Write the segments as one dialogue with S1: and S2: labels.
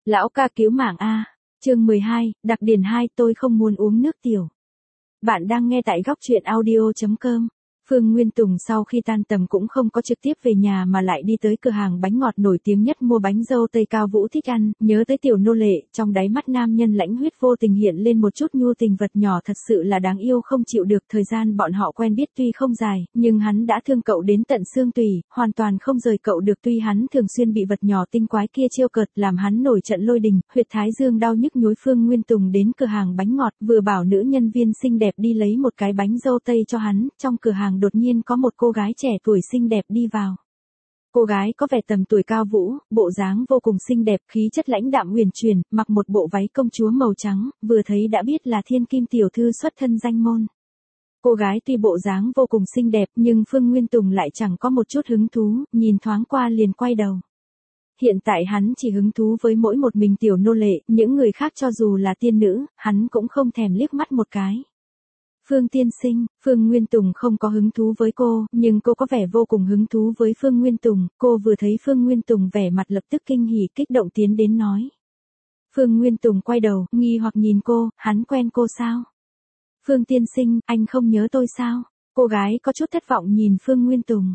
S1: Lão ca cứu mạng a. Chương 12, đặc điển 2, tôi không muốn uống nước tiểu. Bạn đang nghe tại góc truyện audio.com. Phương Nguyên Tùng sau khi tan tầm cũng không có trực tiếp về nhà mà lại đi tới cửa hàng bánh ngọt nổi tiếng nhất mua bánh dâu tây Cao Vũ thích ăn, nhớ tới tiểu nô lệ, trong đáy mắt nam nhân lãnh huyết vô tình hiện lên một chút nhu tình vật nhỏ thật sự là đáng yêu không chịu được. Thời gian bọn họ quen biết tuy không dài, nhưng hắn đã thương cậu đến tận xương tủy, hoàn toàn không rời cậu được. Tuy hắn thường xuyên bị vật nhỏ tinh quái kia trêu cợt làm hắn nổi trận lôi đình, huyệt thái dương đau nhức nhối. Phương Nguyên Tùng đến cửa hàng bánh ngọt, vừa bảo nữ nhân viên xinh đẹp đi lấy một cái bánh dâu tây cho hắn, trong cửa hàng đột nhiên có một cô gái trẻ tuổi xinh đẹp đi vào. Cô gái có vẻ tầm tuổi Cao Vũ, bộ dáng vô cùng xinh đẹp, khí chất lãnh đạm huyền chuyển, mặc một bộ váy công chúa màu trắng, vừa thấy đã biết là thiên kim tiểu thư xuất thân danh môn. Cô gái tuy bộ dáng vô cùng xinh đẹp nhưng Phương Nguyên Tùng lại chẳng có một chút hứng thú, nhìn thoáng qua liền quay đầu. Hiện tại hắn chỉ hứng thú với mỗi một mình tiểu nô lệ, những người khác cho dù là tiên nữ, hắn cũng không thèm liếc mắt một cái. Phương tiên sinh, Phương Nguyên Tùng không có hứng thú với cô, nhưng cô có vẻ vô cùng hứng thú với Phương Nguyên Tùng. Cô vừa thấy Phương Nguyên Tùng vẻ mặt lập tức kinh hỉ kích động tiến đến nói. Phương Nguyên Tùng quay đầu, nghi hoặc nhìn cô, hắn quen cô sao? Phương tiên sinh, anh không nhớ tôi sao? Cô gái có chút thất vọng nhìn Phương Nguyên Tùng.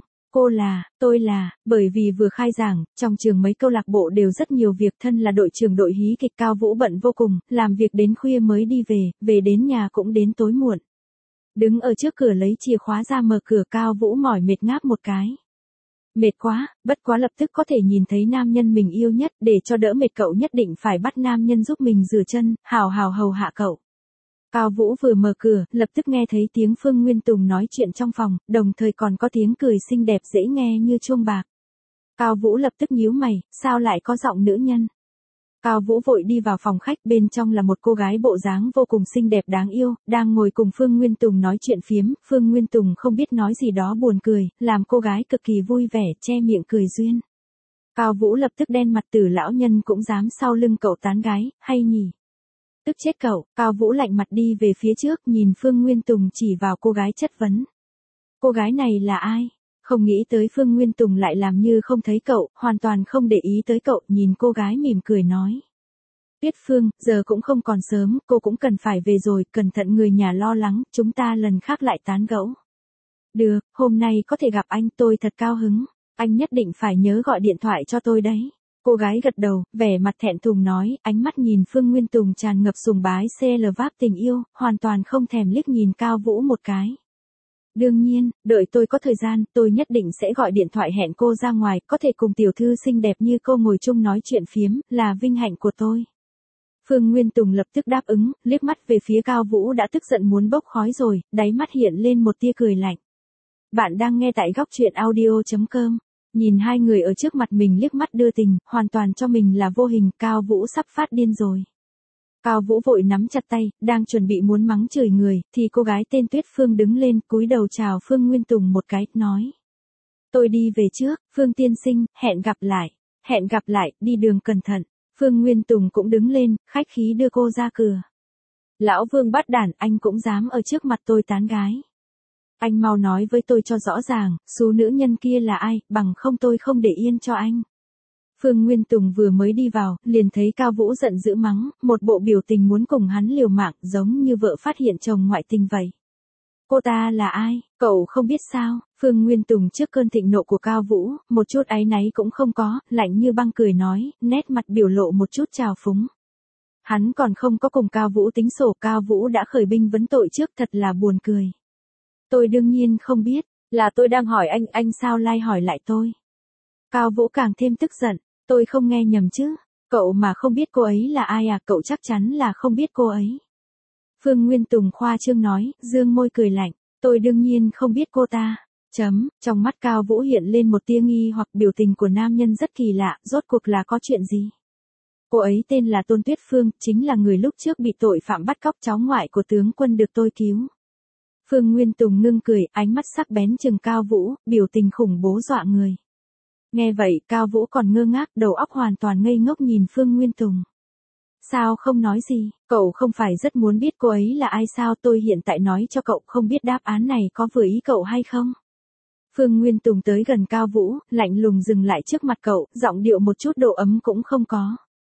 S1: Tôi là, bởi vì vừa khai giảng, trong trường mấy câu lạc bộ đều rất nhiều việc, thân là đội trưởng đội hí kịch Cao Vũ bận vô cùng, làm việc đến khuya mới đi về đến nhà cũng đến tối muộn. Đứng ở trước cửa lấy chìa khóa ra mở cửa, Cao Vũ mỏi mệt ngáp một cái. Mệt quá, bất quá lập tức có thể nhìn thấy nam nhân mình yêu nhất, để cho đỡ mệt cậu nhất định phải bắt nam nhân giúp mình rửa chân, hào hầu hạ cậu. Cao Vũ vừa mở cửa, lập tức nghe thấy tiếng Phương Nguyên Tùng nói chuyện trong phòng, đồng thời còn có tiếng cười xinh đẹp dễ nghe như chuông bạc. Cao Vũ lập tức nhíu mày, sao lại có giọng nữ nhân? Cao Vũ vội đi vào phòng khách, bên trong là một cô gái bộ dáng vô cùng xinh đẹp đáng yêu, đang ngồi cùng Phương Nguyên Tùng nói chuyện phiếm. Phương Nguyên Tùng không biết nói gì đó buồn cười, làm cô gái cực kỳ vui vẻ, che miệng cười duyên. Cao Vũ lập tức đen mặt, Tử lão nhân cũng dám sau lưng cậu tán gái, hay nhỉ? Tức chết cậu. Cao Vũ lạnh mặt đi về phía trước, nhìn Phương Nguyên Tùng chỉ vào cô gái chất vấn. Cô gái này là ai? Không nghĩ tới Phương Nguyên Tùng lại làm như không thấy cậu, hoàn toàn không để ý tới cậu, nhìn cô gái mỉm cười nói. Tuyết Phương, giờ cũng không còn sớm, cô cũng cần phải về rồi, cẩn thận người nhà lo lắng, chúng ta lần khác lại tán gẫu. Được, hôm nay có thể gặp anh, tôi thật cao hứng, anh nhất định phải nhớ gọi điện thoại cho tôi đấy. Cô gái gật đầu, vẻ mặt thẹn thùng nói, ánh mắt nhìn Phương Nguyên Tùng tràn ngập sùng bái váp tình yêu, hoàn toàn không thèm liếc nhìn Cao Vũ một cái. Đương nhiên, đợi tôi có thời gian, tôi nhất định sẽ gọi điện thoại hẹn cô ra ngoài, có thể cùng tiểu thư xinh đẹp như cô ngồi chung nói chuyện phiếm, là vinh hạnh của tôi. Phương Nguyên Tùng lập tức đáp ứng, liếc mắt về phía Cao Vũ đã tức giận muốn bốc khói rồi, đáy mắt hiện lên một tia cười lạnh. Bạn đang nghe tại góc truyện audio.com. Nhìn hai người ở trước mặt mình liếc mắt đưa tình, hoàn toàn cho mình là vô hình, Cao Vũ sắp phát điên rồi. Cao Vũ vội nắm chặt tay, đang chuẩn bị muốn mắng chửi người, thì cô gái tên Tuyết Phương đứng lên, cúi đầu chào Phương Nguyên Tùng một cái, nói. Tôi đi về trước, Phương tiên sinh, hẹn gặp lại, đi đường cẩn thận. Phương Nguyên Tùng cũng đứng lên, khách khí đưa cô ra cửa. Lão Vương bắt đản, anh cũng dám ở trước mặt tôi tán gái. Anh mau nói với tôi cho rõ ràng, số nữ nhân kia là ai, bằng không tôi không để yên cho anh. Phương Nguyên Tùng vừa mới đi vào, liền thấy Cao Vũ giận dữ mắng, một bộ biểu tình muốn cùng hắn liều mạng, giống như vợ phát hiện chồng ngoại tình vậy. Cô ta là ai, cậu không biết sao? Phương Nguyên Tùng trước cơn thịnh nộ của Cao Vũ, một chút áy náy cũng không có, lạnh như băng cười nói, nét mặt biểu lộ một chút trào phúng. Hắn còn không có cùng Cao Vũ tính sổ, Cao Vũ đã khởi binh vấn tội trước, thật là buồn cười. Tôi đương nhiên không biết, là tôi đang hỏi anh sao lại hỏi lại tôi? Cao Vũ càng thêm tức giận, tôi không nghe nhầm chứ, cậu mà không biết cô ấy là ai à, cậu chắc chắn là không biết cô ấy. Phương Nguyên Tùng khoa trương nói, dương môi cười lạnh, tôi đương nhiên không biết cô ta. Trong mắt Cao Vũ hiện lên một tia nghi hoặc, biểu tình của nam nhân rất kỳ lạ, rốt cuộc là có chuyện gì? Cô ấy tên là Tôn Tuyết Phương, chính là người lúc trước bị tội phạm bắt cóc cháu ngoại của tướng quân được tôi cứu. Phương Nguyên Tùng ngưng cười, ánh mắt sắc bén trừng Cao Vũ, biểu tình khủng bố dọa người. Nghe vậy, Cao Vũ còn ngơ ngác, đầu óc hoàn toàn ngây ngốc nhìn Phương Nguyên Tùng. Sao không nói gì, cậu không phải rất muốn biết cô ấy là ai sao, tôi hiện tại nói cho cậu, không biết đáp án này có vừa ý cậu hay không? Phương Nguyên Tùng tới gần Cao Vũ, lạnh lùng dừng lại trước mặt cậu, giọng điệu một chút độ ấm cũng không có.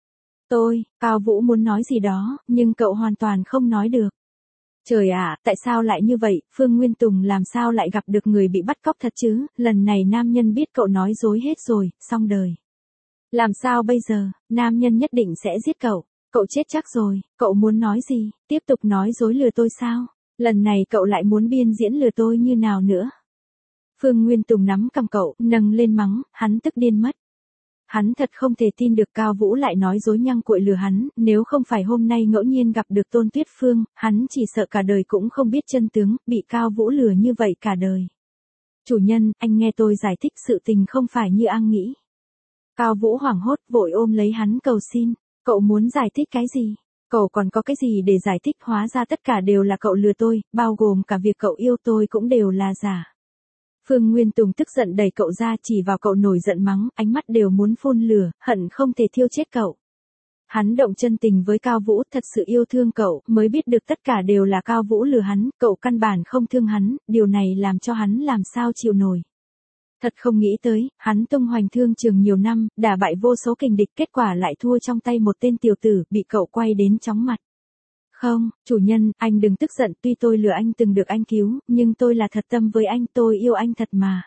S1: Cao Vũ muốn nói gì đó, nhưng cậu hoàn toàn không nói được. Trời ạ, tại sao lại như vậy, Phương Nguyên Tùng làm sao lại gặp được người bị bắt cóc thật chứ, lần này nam nhân biết cậu nói dối hết rồi, xong đời. Làm sao bây giờ, nam nhân nhất định sẽ giết cậu chết chắc rồi, cậu muốn nói gì, tiếp tục nói dối lừa tôi sao? Lần này cậu lại muốn biên diễn lừa tôi như nào nữa? Phương Nguyên Tùng nắm cầm cậu, nâng lên mắng, hắn tức điên mất. Hắn thật không thể tin được Cao Vũ lại nói dối nhăng cuội lừa hắn, nếu không phải hôm nay ngẫu nhiên gặp được Tôn Tuyết Phương, hắn chỉ sợ cả đời cũng không biết chân tướng, bị Cao Vũ lừa như vậy cả đời. Chủ nhân, anh nghe tôi giải thích sự tình không phải như anh nghĩ. Cao Vũ hoảng hốt vội ôm lấy hắn cầu xin, cậu muốn giải thích cái gì? Cậu còn có cái gì để giải thích, hóa ra tất cả đều là cậu lừa tôi, bao gồm cả việc cậu yêu tôi cũng đều là giả. Phương Nguyên Tùng tức giận đẩy cậu ra chỉ vào cậu nổi giận mắng, ánh mắt đều muốn phun lửa, hận không thể thiêu chết cậu. Hắn động chân tình với Cao Vũ, thật sự yêu thương cậu, mới biết được tất cả đều là Cao Vũ lừa hắn, cậu căn bản không thương hắn, điều này làm cho hắn làm sao chịu nổi. Thật không nghĩ tới, hắn tung hoành thương trường nhiều năm, đả bại vô số kình địch, kết quả lại thua trong tay một tên tiểu tử, bị cậu quay đến chóng mặt. Không, chủ nhân, anh đừng tức giận, tuy tôi lừa anh từng được anh cứu, nhưng tôi là thật tâm với anh, tôi yêu anh thật mà.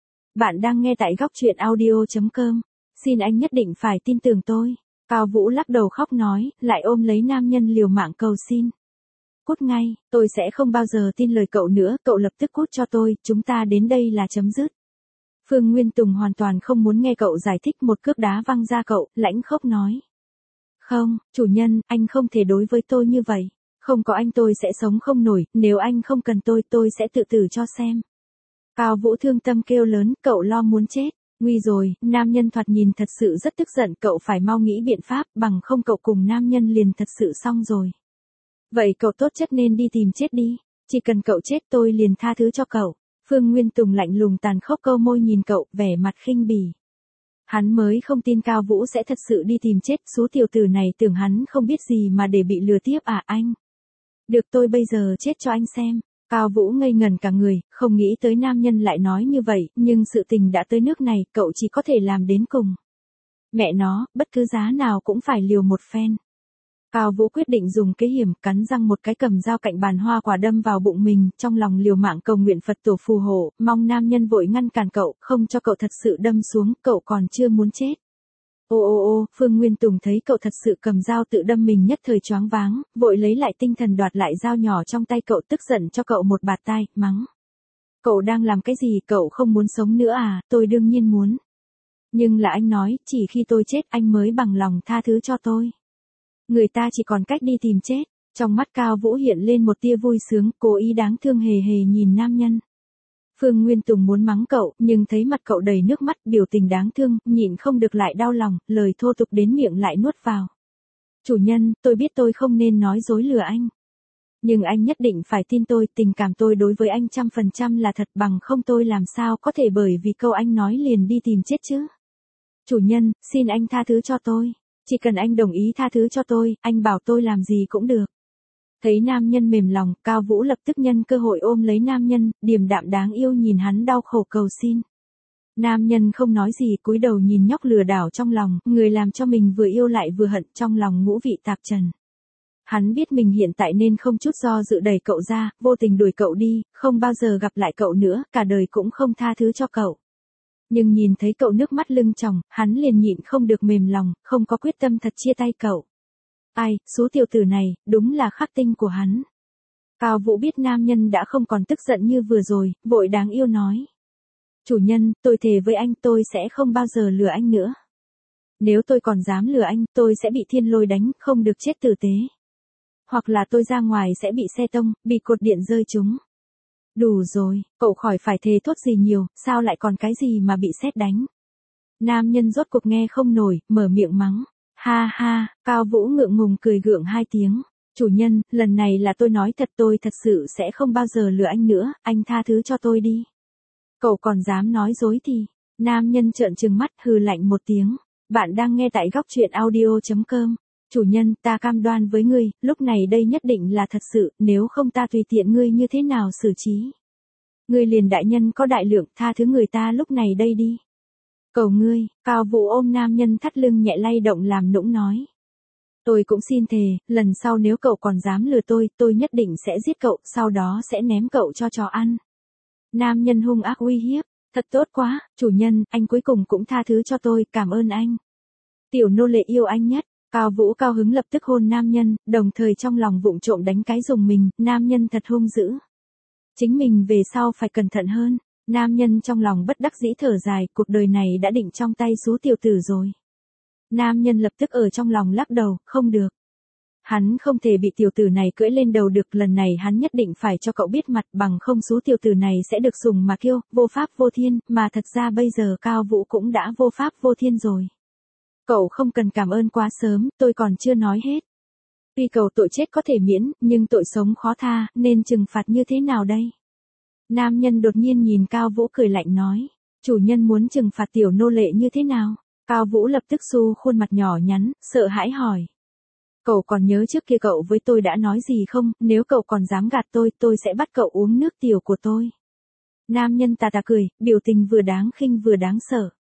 S1: Bạn đang nghe tại góc truyện audio.com. Xin anh nhất định phải tin tưởng tôi. Cao Vũ lắc đầu khóc nói, lại ôm lấy nam nhân liều mạng cầu xin. Cút ngay, tôi sẽ không bao giờ tin lời cậu nữa, cậu lập tức cút cho tôi, chúng ta đến đây là chấm dứt. Phương Nguyên Tùng hoàn toàn không muốn nghe cậu giải thích, một cước đá văng ra cậu, lãnh khốc nói. Không, chủ nhân, anh không thể đối với tôi như vậy. Không có anh tôi sẽ sống không nổi, nếu anh không cần tôi sẽ tự tử cho xem. Cao Vũ thương tâm kêu lớn, cậu lo muốn chết. Nguy rồi, nam nhân thoạt nhìn thật sự rất tức giận, cậu phải mau nghĩ biện pháp, bằng không cậu cùng nam nhân liền thật sự xong rồi. Vậy cậu tốt nhất nên đi tìm chết đi, chỉ cần cậu chết tôi liền tha thứ cho cậu. Phương Nguyên Tùng lạnh lùng tàn khốc câu môi nhìn cậu, vẻ mặt khinh bỉ. Hắn mới không tin Cao Vũ sẽ thật sự đi tìm chết, số tiểu tử này tưởng hắn không biết gì mà để bị lừa tiếp à anh. Được, tôi bây giờ chết cho anh xem. Cao Vũ ngây ngẩn cả người, không nghĩ tới nam nhân lại nói như vậy, nhưng sự tình đã tới nước này, cậu chỉ có thể làm đến cùng. Mẹ nó, bất cứ giá nào cũng phải liều một phen. Cao Vũ quyết định dùng kế hiểm, cắn răng một cái cầm dao cạnh bàn hoa quả đâm vào bụng mình, trong lòng liều mạng cầu nguyện Phật tổ phù hộ, mong nam nhân vội ngăn cản cậu, không cho cậu thật sự đâm xuống, cậu còn chưa muốn chết. Ô, Phương Nguyên Tùng thấy cậu thật sự cầm dao tự đâm mình nhất thời choáng váng, vội lấy lại tinh thần đoạt lại dao nhỏ trong tay cậu, tức giận cho cậu một bạt tai, mắng. Cậu đang làm cái gì, cậu không muốn sống nữa à, tôi đương nhiên muốn. Nhưng là anh nói, chỉ khi tôi chết anh mới bằng lòng tha thứ cho tôi. Người ta chỉ còn cách đi tìm chết. Trong mắt Cao Vũ hiện lên một tia vui sướng, cố ý đáng thương hề hề nhìn nam nhân. Phương Nguyên Tùng muốn mắng cậu, nhưng thấy mặt cậu đầy nước mắt, biểu tình đáng thương, nhịn không được lại đau lòng, lời thô tục đến miệng lại nuốt vào. Chủ nhân, tôi biết tôi không nên nói dối lừa anh. Nhưng anh nhất định phải tin tôi, tình cảm tôi đối với anh 100% là thật, bằng không tôi làm sao có thể bởi vì câu anh nói liền đi tìm chết chứ. Chủ nhân, xin anh tha thứ cho tôi. Chỉ cần anh đồng ý tha thứ cho tôi, anh bảo tôi làm gì cũng được. Thấy nam nhân mềm lòng, Cao Vũ lập tức nhân cơ hội ôm lấy nam nhân, điềm đạm đáng yêu nhìn hắn đau khổ cầu xin. Nam nhân không nói gì, cúi đầu nhìn nhóc lừa đảo trong lòng, người làm cho mình vừa yêu lại vừa hận, trong lòng ngũ vị tạp trần. Hắn biết mình hiện tại nên không chút do dự đẩy cậu ra, vô tình đuổi cậu đi, không bao giờ gặp lại cậu nữa, cả đời cũng không tha thứ cho cậu. Nhưng nhìn thấy cậu nước mắt lưng tròng, hắn liền nhịn không được mềm lòng, không có quyết tâm thật chia tay cậu. Ai, số tiểu tử này, đúng là khắc tinh của hắn. Cao Vũ biết nam nhân đã không còn tức giận như vừa rồi, vội đáng yêu nói. Chủ nhân, tôi thề với anh tôi sẽ không bao giờ lừa anh nữa. Nếu tôi còn dám lừa anh, tôi sẽ bị thiên lôi đánh, không được chết tử tế. Hoặc là tôi ra ngoài sẽ bị xe tông, bị cột điện rơi trúng. Đủ rồi, cậu khỏi phải thề thốt gì nhiều, sao lại còn cái gì mà bị sét đánh. Nam nhân rốt cuộc nghe không nổi, mở miệng mắng. Ha ha, Cao Vũ ngượng ngùng cười gượng hai tiếng. Chủ nhân, lần này là tôi nói thật, tôi thật sự sẽ không bao giờ lừa anh nữa, anh tha thứ cho tôi đi. Cậu còn dám nói dối thì. Nam nhân trợn trừng mắt hừ lạnh một tiếng. Bạn đang nghe tại góc truyện audio.com. Chủ nhân, ta cam đoan với ngươi, lúc này đây nhất định là thật sự, nếu không ta tùy tiện ngươi như thế nào xử trí. Ngươi liền đại nhân có đại lượng, tha thứ người ta lúc này đây đi. Cầu ngươi, Cao Vũ ôm nam nhân thắt lưng nhẹ lay động làm nũng nói. Tôi cũng xin thề, lần sau nếu cậu còn dám lừa tôi nhất định sẽ giết cậu, sau đó sẽ ném cậu cho chó ăn. Nam nhân hung ác uy hiếp, thật tốt quá, chủ nhân, anh cuối cùng cũng tha thứ cho tôi, cảm ơn anh. Tiểu nô lệ yêu anh nhất. Cao Vũ cao hứng lập tức hôn nam nhân, đồng thời trong lòng vụng trộm đánh cái dùng mình, nam nhân thật hung dữ. Chính mình về sau phải cẩn thận hơn, nam nhân trong lòng bất đắc dĩ thở dài, cuộc đời này đã định trong tay xú tiểu tử rồi. Nam nhân lập tức ở trong lòng lắc đầu, không được. Hắn không thể bị tiểu tử này cưỡi lên đầu được, lần này hắn nhất định phải cho cậu biết mặt, bằng không xú tiểu tử này sẽ được sùng mà kiêu, vô pháp vô thiên, mà thật ra bây giờ Cao Vũ cũng đã vô pháp vô thiên rồi. Cậu không cần cảm ơn quá sớm, tôi còn chưa nói hết. Tuy cậu tội chết có thể miễn, nhưng tội sống khó tha, nên trừng phạt như thế nào đây? Nam nhân đột nhiên nhìn Cao Vũ cười lạnh nói, chủ nhân muốn trừng phạt tiểu nô lệ như thế nào? Cao Vũ lập tức xu khuôn mặt nhỏ nhắn, sợ hãi hỏi. Cậu còn nhớ trước kia cậu với tôi đã nói gì không, nếu cậu còn dám gạt tôi sẽ bắt cậu uống nước tiểu của tôi. Nam nhân tà tà cười, biểu tình vừa đáng khinh vừa đáng sợ.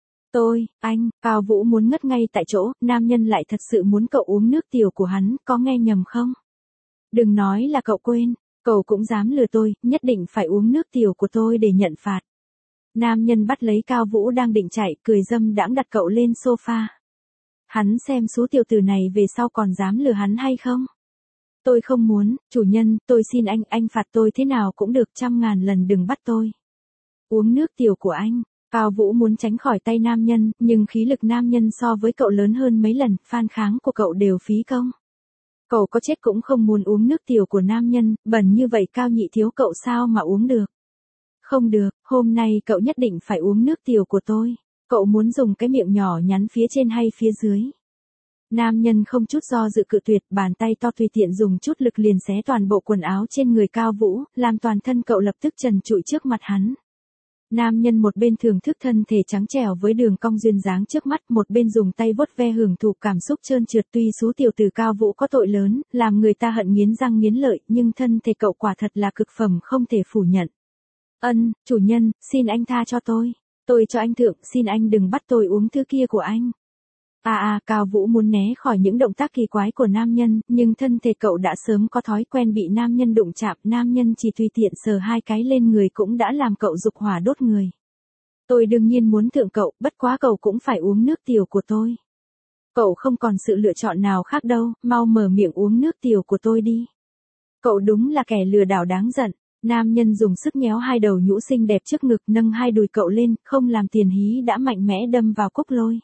S1: Anh, Cao Vũ muốn ngất ngay tại chỗ, nam nhân lại thật sự muốn cậu uống nước tiểu của hắn, có nghe nhầm không? Đừng nói là cậu quên, cậu cũng dám lừa tôi, nhất định phải uống nước tiểu của tôi để nhận phạt. Nam nhân bắt lấy Cao Vũ đang định chạy, cười dâm đãng đặt cậu lên sofa. Hắn xem số tiểu tử này về sau còn dám lừa hắn hay không? Tôi không muốn, chủ nhân, tôi xin anh phạt tôi thế nào cũng được, 100.000 lần đừng bắt tôi. Uống nước tiểu của anh. Cao Vũ muốn tránh khỏi tay nam nhân, nhưng khí lực nam nhân so với cậu lớn hơn mấy lần, phản kháng của cậu đều phí công. Cậu có chết cũng không muốn uống nước tiểu của nam nhân, bẩn như vậy Cao nhị thiếu cậu sao mà uống được. Không được, hôm nay cậu nhất định phải uống nước tiểu của tôi. Cậu muốn dùng cái miệng nhỏ nhắn phía trên hay phía dưới? Nam nhân không chút do dự cự tuyệt, bàn tay to tùy tiện dùng chút lực liền xé toàn bộ quần áo trên người Cao Vũ, làm toàn thân cậu lập tức trần trụi trước mặt hắn. Nam nhân một bên thưởng thức thân thể trắng trẻo với đường cong duyên dáng trước mắt, một bên dùng tay vuốt ve hưởng thụ cảm xúc trơn trượt. Tuy số tiểu tử Cao Vũ có tội lớn, làm người ta hận nghiến răng nghiến lợi, nhưng thân thể cậu quả thật là cực phẩm không thể phủ nhận. Chủ nhân, xin anh tha cho tôi cho anh thượng, xin anh đừng bắt tôi uống thứ kia của anh. Cao Vũ muốn né khỏi những động tác kỳ quái của nam nhân, nhưng thân thể cậu đã sớm có thói quen bị nam nhân đụng chạm, nam nhân chỉ tùy tiện sờ hai cái lên người cũng đã làm cậu dục hỏa đốt người. Tôi đương nhiên muốn thượng cậu, bất quá cậu cũng phải uống nước tiểu của tôi. Cậu không còn sự lựa chọn nào khác đâu, mau mở miệng uống nước tiểu của tôi đi. Cậu đúng là kẻ lừa đảo đáng giận. Nam nhân dùng sức nhéo hai đầu nhũ xinh đẹp trước ngực, nâng hai đùi cậu lên, không làm tiền hí đã mạnh mẽ đâm vào cúc lôi.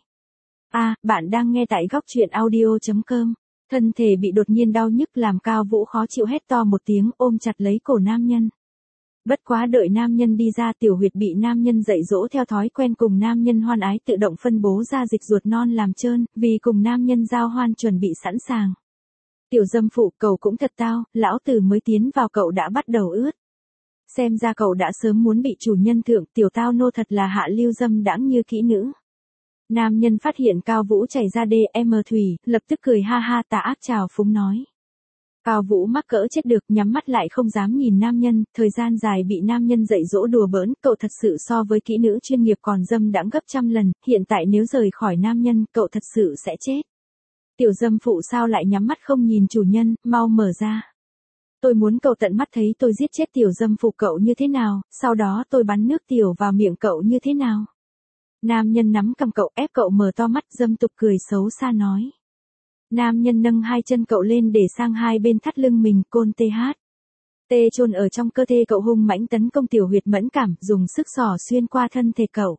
S1: Bạn đang nghe tại góc truyện audio.com. Thân thể bị đột nhiên đau nhức làm Cao Vũ khó chịu hét to một tiếng, ôm chặt lấy cổ nam nhân. Bất quá đợi nam nhân đi ra, tiểu huyệt bị nam nhân dạy dỗ theo thói quen cùng nam nhân hoan ái tự động phân bố ra dịch ruột non làm trơn, vì cùng nam nhân giao hoan chuẩn bị sẵn sàng. Tiểu dâm phụ, cậu cũng thật tao, lão tử mới tiến vào cậu đã bắt đầu ướt. Xem ra cậu đã sớm muốn bị chủ nhân thượng, tiểu tao nô thật là hạ lưu dâm đãng như kỹ nữ. Nam nhân phát hiện Cao Vũ chảy ra DM thủy, lập tức cười ha ha tà ác chào phúng nói. Cao Vũ mắc cỡ chết được, nhắm mắt lại không dám nhìn nam nhân, thời gian dài bị nam nhân dạy dỗ đùa bỡn, cậu thật sự so với kỹ nữ chuyên nghiệp còn dâm đãng gấp 100 lần, hiện tại nếu rời khỏi nam nhân, cậu thật sự sẽ chết. Tiểu dâm phụ sao lại nhắm mắt không nhìn chủ nhân, mau mở ra. Tôi muốn cậu tận mắt thấy tôi giết chết tiểu dâm phụ cậu như thế nào, sau đó tôi bắn nước tiểu vào miệng cậu như thế nào. Nam nhân nắm cầm cậu ép cậu mở to mắt, dâm tục cười xấu xa nói. Nam nhân nâng hai chân cậu lên để sang hai bên thắt lưng mình, côn tê chôn ở trong cơ thể cậu hung mãnh tấn công tiểu huyệt mẫn cảm, dùng sức xỏ xuyên qua thân thể cậu.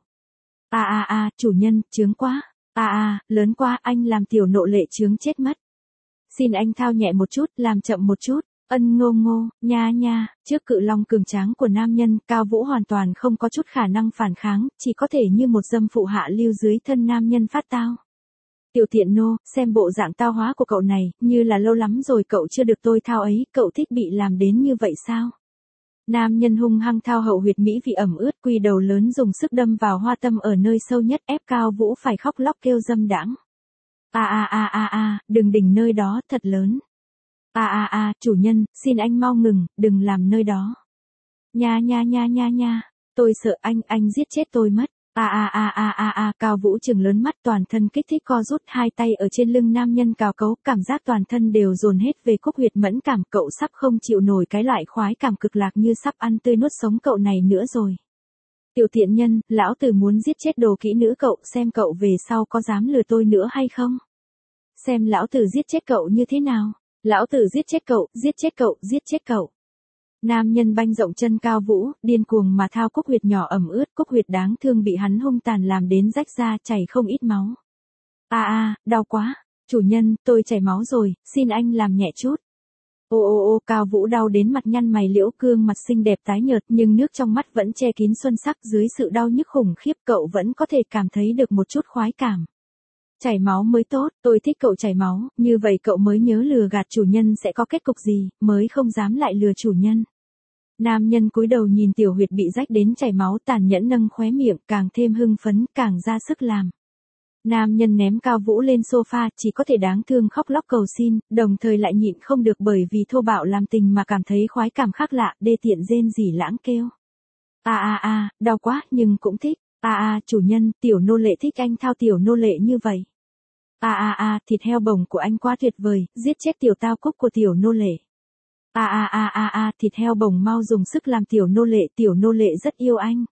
S1: Chủ nhân, chướng quá. Lớn quá, anh làm tiểu nộ lệ chướng chết mất. Xin anh thao nhẹ một chút, làm chậm một chút. Ngô, nha, trước cự long cường tráng của nam nhân, Cao Vũ hoàn toàn không có chút khả năng phản kháng, chỉ có thể như một dâm phụ hạ lưu dưới thân nam nhân phát tao. Tiểu tiện nô, xem bộ dạng tao hóa của cậu này, như là lâu lắm rồi cậu chưa được tôi thao ấy, cậu thích bị làm đến như vậy sao? Nam nhân hung hăng thao hậu huyệt mỹ vị ẩm ướt, quy đầu lớn dùng sức đâm vào hoa tâm ở nơi sâu nhất, ép Cao Vũ phải khóc lóc kêu dâm đãng. Đừng đỉnh nơi đó, thật lớn. Chủ nhân, xin anh mau ngừng, đừng làm nơi đó. Nha, tôi sợ anh giết chết tôi mất. Cao Vũ trừng lớn mắt, toàn thân kích thích co rút, hai tay ở trên lưng nam nhân cào cấu, cảm giác toàn thân đều dồn hết về cúc huyệt mẫn cảm, cậu sắp không chịu nổi cái loại khoái cảm cực lạc như sắp ăn tươi nuốt sống cậu này nữa rồi. Tiểu tiện nhân, lão tử muốn giết chết đồ kỹ nữ cậu, xem cậu về sau có dám lừa tôi nữa hay không. Xem lão tử giết chết cậu như thế nào. Lão tử giết chết cậu, giết chết cậu, giết chết cậu. Nam nhân banh rộng chân Cao Vũ, điên cuồng mà thao cúc huyệt nhỏ ẩm ướt, cúc huyệt đáng thương bị hắn hung tàn làm đến rách ra, chảy không ít máu. Đau quá. Chủ nhân, tôi chảy máu rồi, xin anh làm nhẹ chút. Cao Vũ đau đến mặt nhăn mày liễu, gương mặt xinh đẹp tái nhợt, nhưng nước trong mắt vẫn che kín xuân sắc, dưới sự đau nhức khủng khiếp cậu vẫn có thể cảm thấy được một chút khoái cảm. Chảy máu mới tốt, tôi thích cậu chảy máu, như vậy cậu mới nhớ lừa gạt chủ nhân sẽ có kết cục gì, mới không dám lại lừa chủ nhân. Nam nhân cúi đầu nhìn tiểu huyệt bị rách đến chảy máu, tàn nhẫn nâng khóe miệng, càng thêm hưng phấn, càng ra sức làm. Nam nhân ném Cao Vũ lên sofa, chỉ có thể đáng thương khóc lóc cầu xin, đồng thời lại nhịn không được bởi vì thô bạo làm tình mà cảm thấy khoái cảm khác lạ, đê tiện rên rỉ lãng kêu. Đau quá, nhưng cũng thích. Chủ nhân, tiểu nô lệ thích anh thao tiểu nô lệ như vậy. Thịt heo bồng của anh quá tuyệt vời, giết chết tiểu tao cúc của tiểu nô lệ. Thịt heo bồng mau dùng sức làm tiểu nô lệ rất yêu anh.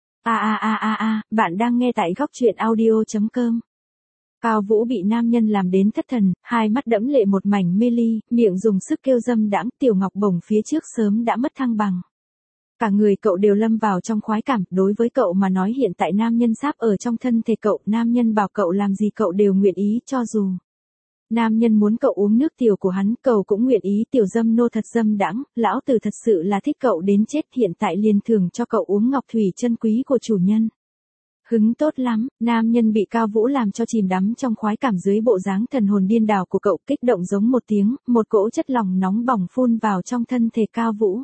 S1: Bạn đang nghe tại góc truyện audio.com. Cao Vũ bị nam nhân làm đến thất thần, hai mắt đẫm lệ một mảnh mê ly, miệng dùng sức kêu dâm đãng, tiểu ngọc bồng phía trước sớm đã mất thăng bằng. Cả người cậu đều lâm vào trong khoái cảm, đối với cậu mà nói hiện tại nam nhân sáp ở trong thân thể cậu, nam nhân bảo cậu làm gì cậu đều nguyện ý, cho dù nam nhân muốn cậu uống nước tiểu của hắn, cậu cũng nguyện ý. Tiểu dâm nô thật dâm đãng, lão tử thật sự là thích cậu đến chết, hiện tại liền thưởng cho cậu uống ngọc thủy chân quý của chủ nhân. Hứng tốt lắm, nam nhân bị Cao Vũ làm cho chìm đắm trong khoái cảm dưới bộ dáng thần hồn điên đảo của cậu, kích động giống một tiếng, một cỗ chất lỏng nóng bỏng phun vào trong thân thể Cao Vũ.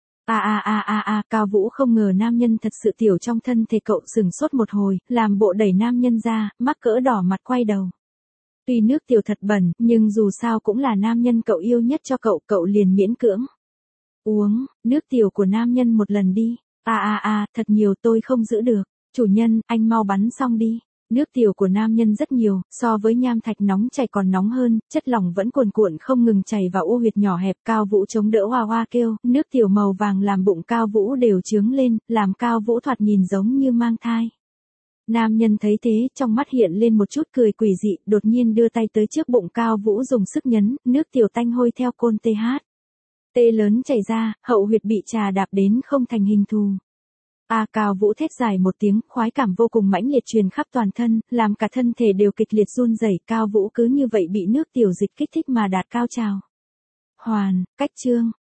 S1: Cao Vũ không ngờ nam nhân thật sự tiểu trong thân thể cậu, sừng sốt một hồi, làm bộ đẩy nam nhân ra, mắc cỡ đỏ mặt quay đầu. Tuy nước tiểu thật bẩn, nhưng dù sao cũng là nam nhân cậu yêu nhất cho cậu, cậu liền miễn cưỡng uống nước tiểu của nam nhân một lần đi. Thật nhiều, tôi không giữ được. Chủ nhân, anh mau bắn xong đi. Nước tiểu của nam nhân rất nhiều, so với nham thạch nóng chảy còn nóng hơn, chất lỏng vẫn cuồn cuộn không ngừng chảy vào ô huyệt nhỏ hẹp. Cao Vũ chống đỡ hoa hoa kêu, nước tiểu màu vàng làm bụng Cao Vũ đều trướng lên, làm Cao Vũ thoạt nhìn giống như mang thai. Nam nhân thấy thế, trong mắt hiện lên một chút cười quỷ dị, đột nhiên đưa tay tới trước bụng Cao Vũ dùng sức nhấn, nước tiểu tanh hôi theo côn tê lớn chảy ra, hậu huyệt bị trà đạp đến không thành hình thù. Cao Vũ thét dài một tiếng, khoái cảm vô cùng mãnh liệt truyền khắp toàn thân, làm cả thân thể đều kịch liệt run rẩy. Cao Vũ cứ như vậy bị nước tiểu dịch kích thích mà đạt cao trào. Hoàn, cách chương.